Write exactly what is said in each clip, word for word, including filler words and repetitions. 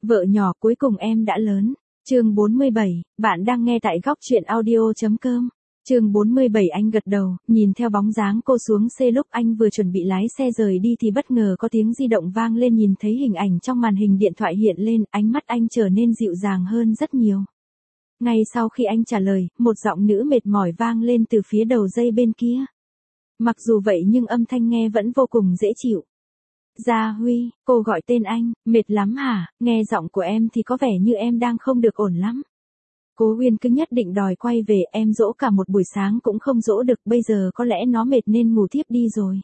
Vợ nhỏ cuối cùng em đã lớn. Chương bốn mươi bảy, bạn đang nghe tại góc truyện audio chấm com. Chương bốn mươi bảy anh gật đầu, nhìn theo bóng dáng cô xuống xe lúc anh vừa chuẩn bị lái xe rời đi thì bất ngờ có tiếng di động vang lên, nhìn thấy hình ảnh trong màn hình điện thoại hiện lên, ánh mắt anh trở nên dịu dàng hơn rất nhiều. Ngay sau khi anh trả lời, một giọng nữ mệt mỏi vang lên từ phía đầu dây bên kia. Mặc dù vậy nhưng âm thanh nghe vẫn vô cùng dễ chịu. Gia Huy, cô gọi tên anh, mệt lắm hả? Nghe giọng của em thì có vẻ như em đang không được ổn lắm. Cố Uyên cứ nhất định đòi quay về, em dỗ cả một buổi sáng cũng không dỗ được, bây giờ có lẽ nó mệt nên ngủ thiếp đi rồi.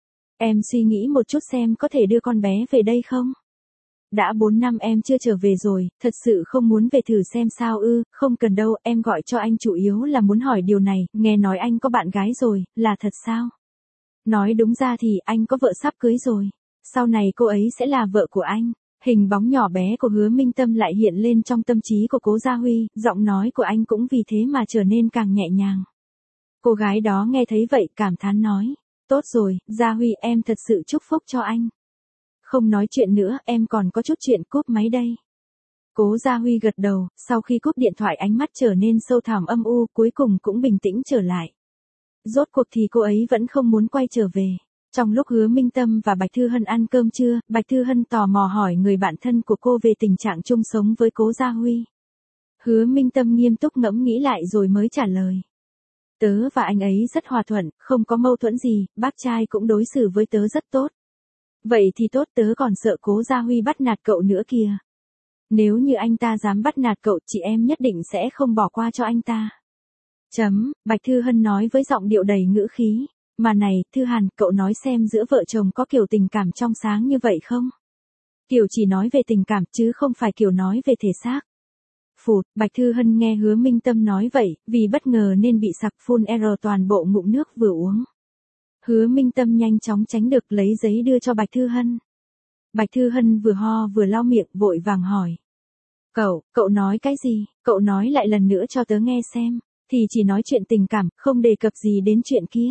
Em suy nghĩ một chút xem có thể đưa con bé về đây không? Đã bốn năm em chưa trở về rồi, thật sự không muốn về thử xem sao ư? Không cần đâu, em gọi cho anh chủ yếu là muốn hỏi điều này, nghe nói anh có bạn gái rồi, là thật sao? Nói đúng ra thì anh có vợ sắp cưới rồi. Sau này cô ấy sẽ là vợ của anh. Hình bóng nhỏ bé của Hứa Minh Tâm lại hiện lên trong tâm trí của Cố Gia Huy, giọng nói của anh cũng vì thế mà trở nên càng nhẹ nhàng. Cô gái đó nghe thấy vậy cảm thán nói, tốt rồi, Gia Huy, em thật sự chúc phúc cho anh. Không nói chuyện nữa, em còn có chút chuyện, cúp máy đây. Cố Gia Huy gật đầu, sau khi cúp điện thoại ánh mắt trở nên sâu thẳm âm u, cuối cùng cũng bình tĩnh trở lại. Rốt cuộc thì cô ấy vẫn không muốn quay trở về. Trong lúc Hứa Minh Tâm và Bạch Thư Hân ăn cơm trưa, Bạch Thư Hân tò mò hỏi người bạn thân của cô về tình trạng chung sống với Cố Gia Huy. Hứa Minh Tâm nghiêm túc ngẫm nghĩ lại rồi mới trả lời. Tớ và anh ấy rất hòa thuận, không có mâu thuẫn gì, bác trai cũng đối xử với tớ rất tốt. Vậy thì tốt, tớ còn sợ Cố Gia Huy bắt nạt cậu nữa kìa. Nếu như anh ta dám bắt nạt cậu, chị em nhất định sẽ không bỏ qua cho anh ta. Chấm, Bạch Thư Hân nói với giọng điệu đầy ngữ khí. Mà này, Thư Hàn, cậu nói xem giữa vợ chồng có kiểu tình cảm trong sáng như vậy không? Kiểu chỉ nói về tình cảm chứ không phải kiểu nói về thể xác. Phụt, Bạch Thư Hân nghe Hứa Minh Tâm nói vậy, vì bất ngờ nên bị sặc phun error toàn bộ ngụm nước vừa uống. Hứa Minh Tâm nhanh chóng tránh được, lấy giấy đưa cho Bạch Thư Hân. Bạch Thư Hân vừa ho vừa lau miệng, vội vàng hỏi. Cậu, cậu nói cái gì? Cậu nói lại lần nữa cho tớ nghe xem. Thì chỉ nói chuyện tình cảm, không đề cập gì đến chuyện kia.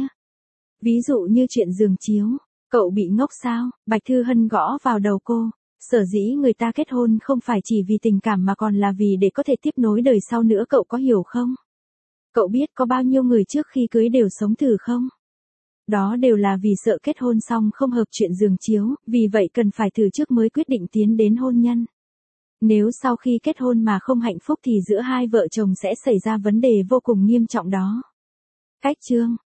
Ví dụ như chuyện giường chiếu, cậu bị ngốc sao? Bạch Thư Hân gõ vào đầu cô. Sở dĩ người ta kết hôn không phải chỉ vì tình cảm mà còn là vì để có thể tiếp nối đời sau nữa, cậu có hiểu không? Cậu biết có bao nhiêu người trước khi cưới đều sống thử không? Đó đều là vì sợ kết hôn xong không hợp chuyện giường chiếu, vì vậy cần phải thử trước mới quyết định tiến đến hôn nhân. Nếu sau khi kết hôn mà không hạnh phúc thì giữa hai vợ chồng sẽ xảy ra vấn đề vô cùng nghiêm trọng đó. Cách chương